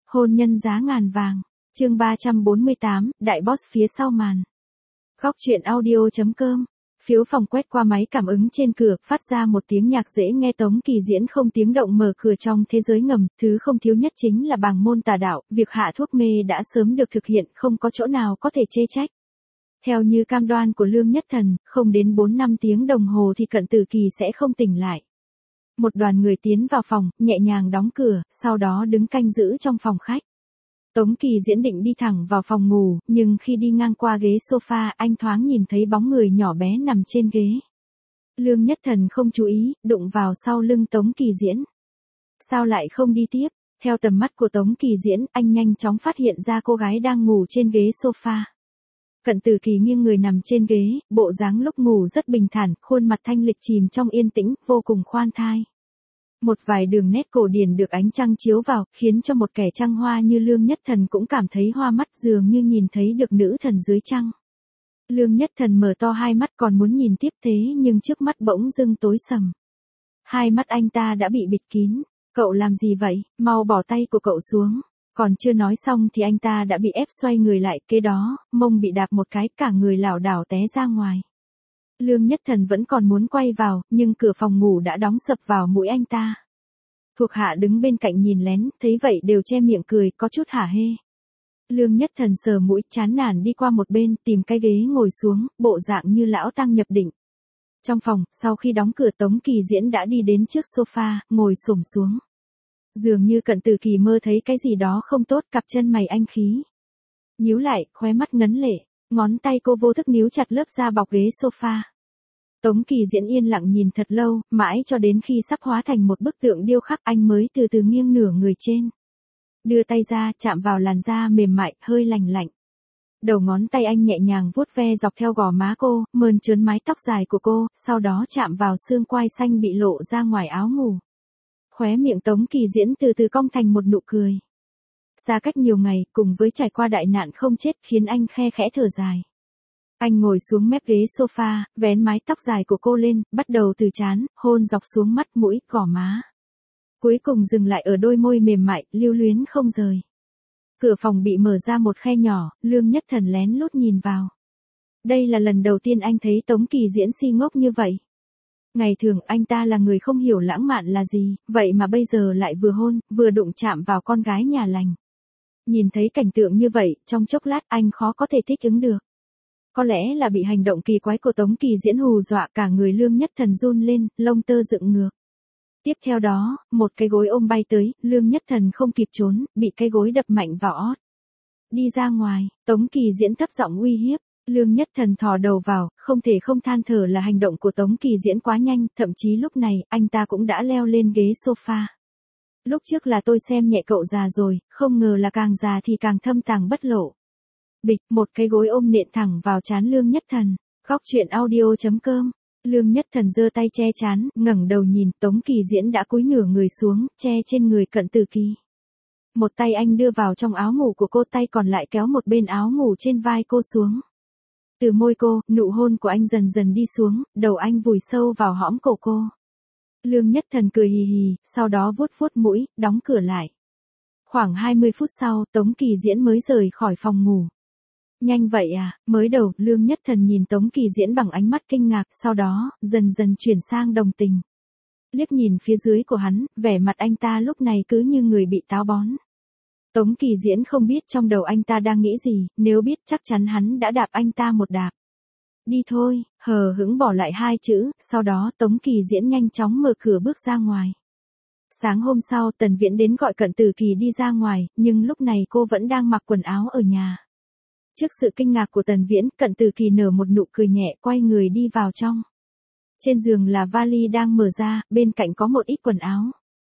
Hôn nhân giá ngàn vàng. Chương 348, đại boss phía sau màn. Góc truyện audio.com. Phiếu phòng quét qua máy cảm ứng trên cửa, phát ra một tiếng nhạc dễ nghe. Tống Kỳ Diễn không tiếng động mở cửa trong thế giới ngầm, thứ không thiếu nhất chính là bảng môn tà đạo, việc hạ thuốc mê đã sớm được thực hiện, không có chỗ nào có thể chê trách. Theo như cam đoan của Lương Nhất Thần, không đến 4-5 tiếng đồng hồ thì Cận Tử Kỳ sẽ không tỉnh lại. Một đoàn người tiến vào phòng, nhẹ nhàng đóng cửa, sau đó đứng canh giữ trong phòng khách. Tống Kỳ Diễn định đi thẳng vào phòng ngủ, nhưng khi đi ngang qua ghế sofa, anh thoáng nhìn thấy bóng người nhỏ bé nằm trên ghế. Lương Nhất Thần không chú ý, đụng vào sau lưng Tống Kỳ Diễn. Sao lại không đi tiếp? Theo tầm mắt của Tống Kỳ Diễn, anh nhanh chóng phát hiện ra cô gái đang ngủ trên ghế sofa. Cận Tử Kỳ nghiêng người nằm trên ghế, bộ dáng lúc ngủ rất bình thản, khuôn mặt thanh lịch chìm trong yên tĩnh, vô cùng khoan thai. Một vài đường nét cổ điển được ánh trăng chiếu vào, khiến cho một kẻ trăng hoa như Lương Nhất Thần cũng cảm thấy hoa mắt, dường như nhìn thấy được nữ thần dưới trăng. Lương Nhất Thần mở to hai mắt còn muốn nhìn tiếp thế nhưng trước mắt bỗng dưng tối sầm. Hai mắt anh ta đã bị bịt kín. Cậu làm gì vậy? Mau bỏ tay của cậu xuống. Còn chưa nói xong thì anh ta đã bị ép xoay người lại, kế đó, mông bị đạp một cái, cả người lảo đảo té ra ngoài. Lương Nhất Thần vẫn còn muốn quay vào, nhưng cửa phòng ngủ đã đóng sập vào mũi anh ta. Thuộc hạ đứng bên cạnh nhìn lén, thấy vậy đều che miệng cười, có chút hả hê. Lương Nhất Thần sờ mũi, chán nản đi qua một bên, tìm cái ghế ngồi xuống, bộ dạng như lão tăng nhập định. Trong phòng, sau khi đóng cửa, Tống Kỳ Diễn đã đi đến trước sofa, ngồi xổm xuống. Dường như Cận Tử Kỳ mơ thấy cái gì đó không tốt, cặp chân mày anh khí nhíu lại, khóe mắt ngấn lệ, ngón tay cô vô thức níu chặt lớp da bọc ghế sofa. Tống Kỳ Diễn yên lặng nhìn thật lâu, mãi cho đến khi sắp hóa thành một bức tượng điêu khắc, anh mới từ từ nghiêng nửa người trên. Đưa tay ra, chạm vào làn da mềm mại, hơi lành lạnh. Đầu ngón tay anh nhẹ nhàng vuốt ve dọc theo gò má cô, mơn trớn mái tóc dài của cô, sau đó chạm vào xương quai xanh bị lộ ra ngoài áo ngủ. Khóe miệng Tống Kỳ Diễn từ từ cong thành một nụ cười. Xa cách nhiều ngày, cùng với trải qua đại nạn không chết, khiến anh khe khẽ thở dài. Anh ngồi xuống mép ghế sofa, vén mái tóc dài của cô lên, bắt đầu từ trán, hôn dọc xuống mắt, mũi, gò má. Cuối cùng dừng lại ở đôi môi mềm mại, lưu luyến không rời. Cửa phòng bị mở ra một khe nhỏ, Lương Nhất Thần lén lút nhìn vào. Đây là lần đầu tiên anh thấy Tống Kỳ Diễn si ngốc như vậy. Ngày thường anh ta là người không hiểu lãng mạn là gì, vậy mà bây giờ lại vừa hôn, vừa đụng chạm vào con gái nhà lành. Nhìn thấy cảnh tượng như vậy, trong chốc lát anh khó có thể thích ứng được. Có lẽ là bị hành động kỳ quái của Tống Kỳ Diễn hù dọa, cả người Lương Nhất Thần run lên, lông tơ dựng ngược. Tiếp theo đó, một cái gối ôm bay tới, Lương Nhất Thần không kịp trốn, bị cái gối đập mạnh vào ót. Đi ra ngoài, Tống Kỳ Diễn thấp giọng uy hiếp. Lương Nhất Thần thò đầu vào, không thể không than thở là hành động của Tống Kỳ Diễn quá nhanh, thậm chí lúc này, anh ta cũng đã leo lên ghế sofa. Lúc trước là tôi xem nhẹ cậu già rồi, không ngờ là càng già thì càng thâm tàng bất lộ. Bịch, một cái gối ôm nện thẳng vào trán Lương Nhất Thần. Góc truyện audio.com. Lương Nhất Thần giơ tay che trán, ngẩng đầu nhìn, Tống Kỳ Diễn đã cúi nửa người xuống, che trên người Cận Tử Kỳ. Một tay anh đưa vào trong áo ngủ của cô, tay còn lại kéo một bên áo ngủ trên vai cô xuống. Từ môi cô, nụ hôn của anh dần dần đi xuống, đầu anh vùi sâu vào hõm cổ cô. Lương Nhất Thần cười hì hì, sau đó vuốt vuốt mũi, đóng cửa lại. Khoảng 20 phút sau, Tống Kỳ Diễn mới rời khỏi phòng ngủ. Nhanh vậy à? Mới đầu, Lương Nhất Thần nhìn Tống Kỳ Diễn bằng ánh mắt kinh ngạc, sau đó, dần dần chuyển sang đồng tình. Liếc nhìn phía dưới của hắn, vẻ mặt anh ta lúc này cứ như người bị táo bón. Tống Kỳ Diễn không biết trong đầu anh ta đang nghĩ gì, nếu biết chắc chắn hắn đã đạp anh ta một đạp. Đi thôi, hờ hững bỏ lại hai chữ, sau đó Tống Kỳ Diễn nhanh chóng mở cửa bước ra ngoài. Sáng hôm sau, Tần Viễn đến gọi Cận Tử Kỳ đi ra ngoài, nhưng lúc này cô vẫn đang mặc quần áo ở nhà. Trước sự kinh ngạc của Tần Viễn, Cận Tử Kỳ nở một nụ cười nhẹ, quay người đi vào trong. Trên giường là vali đang mở ra, bên cạnh có một ít quần áo.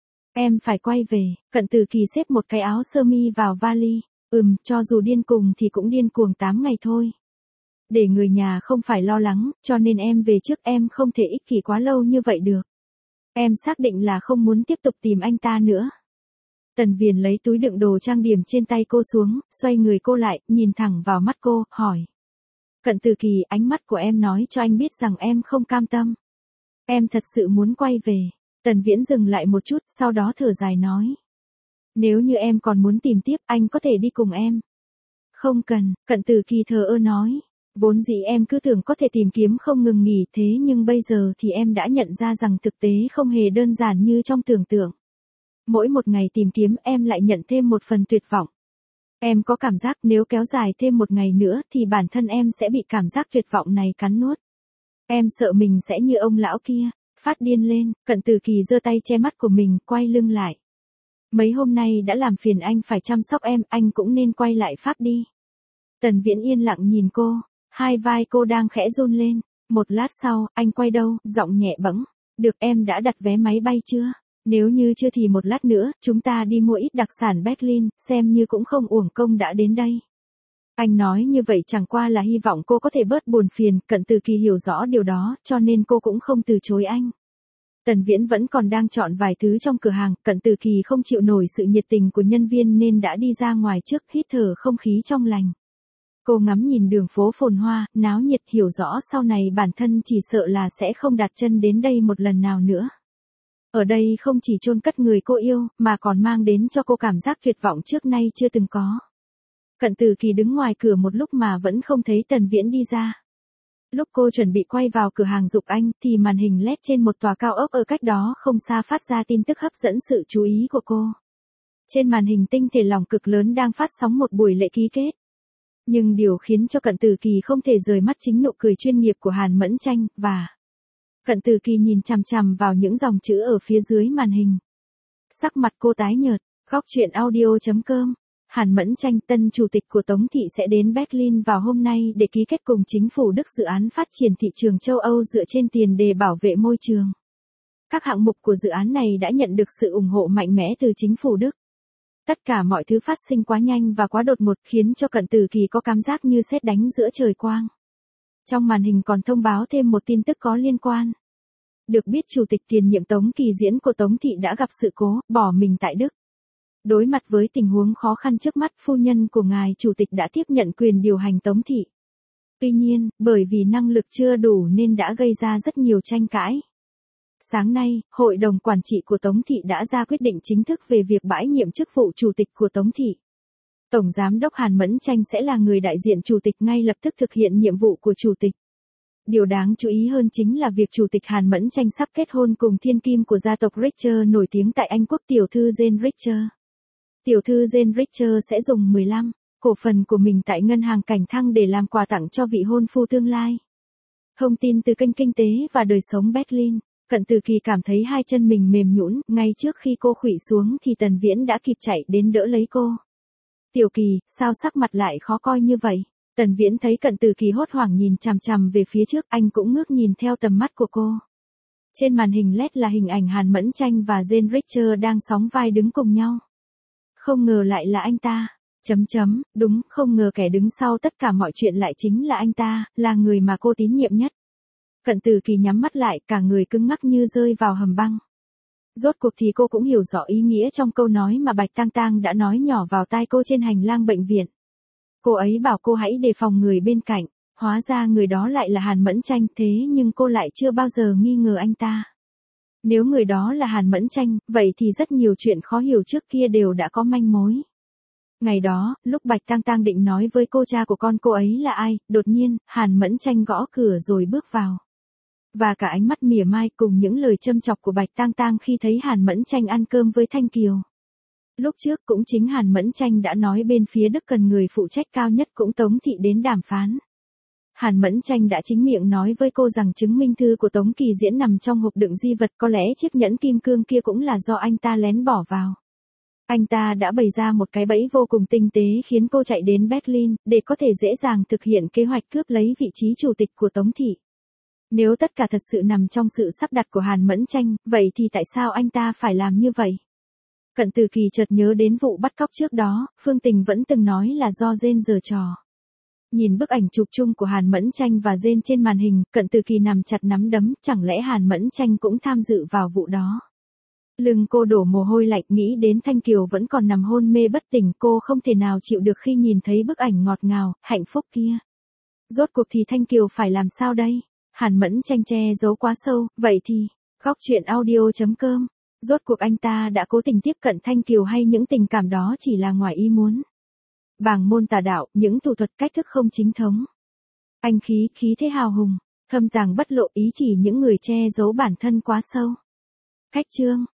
Em phải quay về. Cận Tử Kỳ xếp một cái áo sơ mi vào vali. Cho dù điên cuồng thì cũng điên cuồng 8 ngày thôi. Để người nhà không phải lo lắng, cho nên em về trước, em không thể ích kỷ quá lâu như vậy được. Em xác định là không muốn tiếp tục tìm anh ta nữa. Tần Viễn lấy túi đựng đồ trang điểm trên tay cô xuống, xoay người cô lại, nhìn thẳng vào mắt cô, hỏi. Cận Tử Kỳ, ánh mắt của em nói cho anh biết rằng em không cam tâm. Em thật sự muốn quay về. Tần Viễn dừng lại một chút, sau đó thở dài nói. Nếu như em còn muốn tìm tiếp, anh có thể đi cùng em. Không cần, Cận Tử Kỳ thờ ơ nói. Vốn dĩ em cứ tưởng có thể tìm kiếm không ngừng nghỉ thế nhưng bây giờ thì em đã nhận ra rằng thực tế không hề đơn giản như trong tưởng tượng. Mỗi một ngày tìm kiếm em lại nhận thêm một phần tuyệt vọng. Em có cảm giác nếu kéo dài thêm một ngày nữa thì bản thân em sẽ bị cảm giác tuyệt vọng này cắn nuốt. Em sợ mình sẽ như ông lão kia, phát điên lên. Cận Tử Kỳ giơ tay che mắt của mình, quay lưng lại. Mấy hôm nay đã làm phiền anh phải chăm sóc em, anh cũng nên quay lại Pháp đi. Tần Viễn yên lặng nhìn cô, hai vai cô đang khẽ run lên. Một lát sau, anh quay đầu, giọng nhẹ bẫng. Được, em đã đặt vé máy bay chưa? Nếu như chưa thì một lát nữa, chúng ta đi mua ít đặc sản Berlin, xem như cũng không uổng công đã đến đây. Anh nói như vậy chẳng qua là hy vọng cô có thể bớt buồn phiền, Cận Tử Kỳ hiểu rõ điều đó, cho nên cô cũng không từ chối anh. Tần Viễn vẫn còn đang chọn vài thứ trong cửa hàng, Cận Tử Kỳ không chịu nổi sự nhiệt tình của nhân viên nên đã đi ra ngoài trước, hít thở không khí trong lành. Cô ngắm nhìn đường phố phồn hoa, náo nhiệt, hiểu rõ sau này bản thân chỉ sợ là sẽ không đặt chân đến đây một lần nào nữa. Ở đây không chỉ chôn cất người cô yêu, mà còn mang đến cho cô cảm giác tuyệt vọng trước nay chưa từng có. Cận Tử Kỳ đứng ngoài cửa một lúc mà vẫn không thấy Tần Viễn đi ra. Lúc cô chuẩn bị quay vào cửa hàng giục anh, thì màn hình LED trên một tòa cao ốc ở cách đó không xa phát ra tin tức hấp dẫn sự chú ý của cô. Trên màn hình tinh thể lỏng cực lớn đang phát sóng một buổi lễ ký kết. Nhưng điều khiến cho Cận Tử Kỳ không thể rời mắt chính nụ cười chuyên nghiệp của Hàn Mẫn Tranh, và Cận Tử Kỳ nhìn chằm chằm vào những dòng chữ ở phía dưới màn hình. Sắc mặt cô tái nhợt. Góc truyện audio.com. Hàn Mẫn Tranh, tân chủ tịch của Tống Thị sẽ đến Berlin vào hôm nay để ký kết cùng chính phủ Đức dự án phát triển thị trường châu Âu dựa trên tiền đề bảo vệ môi trường. Các hạng mục của dự án này đã nhận được sự ủng hộ mạnh mẽ từ chính phủ Đức. Tất cả mọi thứ phát sinh quá nhanh và quá đột ngột khiến cho Cận Tử Kỳ có cảm giác như sét đánh giữa trời quang. Trong màn hình còn thông báo thêm một tin tức có liên quan. Được biết chủ tịch tiền nhiệm Tống Kỳ Diễn của Tống Thị đã gặp sự cố, bỏ mình tại Đức. Đối mặt với tình huống khó khăn trước mắt, phu nhân của ngài chủ tịch đã tiếp nhận quyền điều hành Tống Thị. Tuy nhiên, bởi vì năng lực chưa đủ nên đã gây ra rất nhiều tranh cãi. Sáng nay, Hội đồng Quản trị của Tống Thị đã ra quyết định chính thức về việc bãi nhiệm chức vụ chủ tịch của Tống Thị. Tổng Giám đốc Hàn Mẫn Tranh sẽ là người đại diện chủ tịch ngay lập tức thực hiện nhiệm vụ của chủ tịch. Điều đáng chú ý hơn chính là việc chủ tịch Hàn Mẫn Tranh sắp kết hôn cùng thiên kim của gia tộc Richter nổi tiếng tại Anh Quốc, tiểu thư Jane Richter. Tiểu thư Jane Richter sẽ dùng 15 cổ phần của mình tại ngân hàng Cảnh Thăng để làm quà tặng cho vị hôn phu tương lai. Thông tin từ kênh Kinh tế và Đời sống Berlin. Cận Tử Kỳ cảm thấy hai chân mình mềm nhũn, ngay trước khi cô khuỵu xuống thì Tần Viễn đã kịp chạy đến đỡ lấy cô. Tiểu Kỳ, sao sắc mặt lại khó coi như vậy? Tần Viễn thấy Cận Tử Kỳ hốt hoảng nhìn chằm chằm về phía trước, anh cũng ngước nhìn theo tầm mắt của cô. Trên màn hình LED là hình ảnh Hàn Mẫn Tranh và Jane Richter đang sóng vai đứng cùng nhau. Không ngờ lại là anh ta. Đúng, không ngờ kẻ đứng sau tất cả mọi chuyện lại chính là anh ta, là người mà cô tín nhiệm nhất. Cận Tử Kỳ nhắm mắt lại, cả người cứng ngắc như rơi vào hầm băng. Rốt cuộc thì cô cũng hiểu rõ ý nghĩa trong câu nói mà Bạch Tang Tang đã nói nhỏ vào tai cô trên hành lang bệnh viện. Cô ấy bảo cô hãy đề phòng người bên cạnh, hóa ra người đó lại là Hàn Mẫn Tranh, thế nhưng cô lại chưa bao giờ nghi ngờ anh ta. Nếu người đó là Hàn Mẫn Tranh, vậy thì rất nhiều chuyện khó hiểu trước kia đều đã có manh mối. Ngày đó, lúc Bạch Tang Tang định nói với cô cha của con cô ấy là ai, đột nhiên, Hàn Mẫn Tranh gõ cửa rồi bước vào. Và cả ánh mắt mỉa mai cùng những lời châm chọc của Bạch Tang Tang khi thấy Hàn Mẫn Tranh ăn cơm với Thanh Kiều. Lúc trước cũng chính Hàn Mẫn Tranh đã nói bên phía Đức cần người phụ trách cao nhất cũng Tống Thị đến đàm phán. Hàn Mẫn Tranh đã chính miệng nói với cô rằng chứng minh thư của Tống Kỳ Diễn nằm trong hộp đựng di vật, có lẽ chiếc nhẫn kim cương kia cũng là do anh ta lén bỏ vào. Anh ta đã bày ra một cái bẫy vô cùng tinh tế khiến cô chạy đến Berlin, để có thể dễ dàng thực hiện kế hoạch cướp lấy vị trí chủ tịch của Tống Thị. Nếu tất cả thật sự nằm trong sự sắp đặt của Hàn Mẫn Tranh, vậy thì tại sao anh ta phải làm như vậy? Cận Tử Kỳ chợt nhớ đến vụ bắt cóc trước đó, Phương Tình vẫn từng nói là do Jane giở trò. Nhìn bức ảnh chụp chung của Hàn Mẫn Tranh và Jane trên màn hình, Cận Tử Kỳ nắm chặt nắm đấm, chẳng lẽ Hàn Mẫn Tranh cũng tham dự vào vụ đó? Lưng cô đổ mồ hôi lạnh, nghĩ đến Thanh Kiều vẫn còn nằm hôn mê bất tỉnh, cô không thể nào chịu được khi nhìn thấy bức ảnh ngọt ngào, hạnh phúc kia. Rốt cuộc thì Thanh Kiều phải làm sao đây? Hàn Mẫn Tranh che giấu quá sâu, vậy thì, góc truyện audio.com Rốt cuộc anh ta đã cố tình tiếp cận Thanh Kiều hay những tình cảm đó chỉ là ngoài ý muốn. Bảng môn tà đạo, những thủ thuật cách thức không chính thống. Anh khí thế hào hùng, thâm tàng bất lộ ý chỉ những người che giấu bản thân quá sâu. Khách trương,